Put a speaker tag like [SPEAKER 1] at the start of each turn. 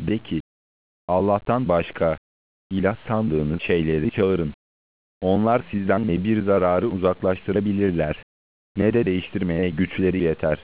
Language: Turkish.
[SPEAKER 1] De ki, Allah'tan başka ilah sandığınız şeyleri çağırın. Onlar sizden ne bir zararı uzaklaştırabilirler, ne de değiştirmeye güçleri yeter.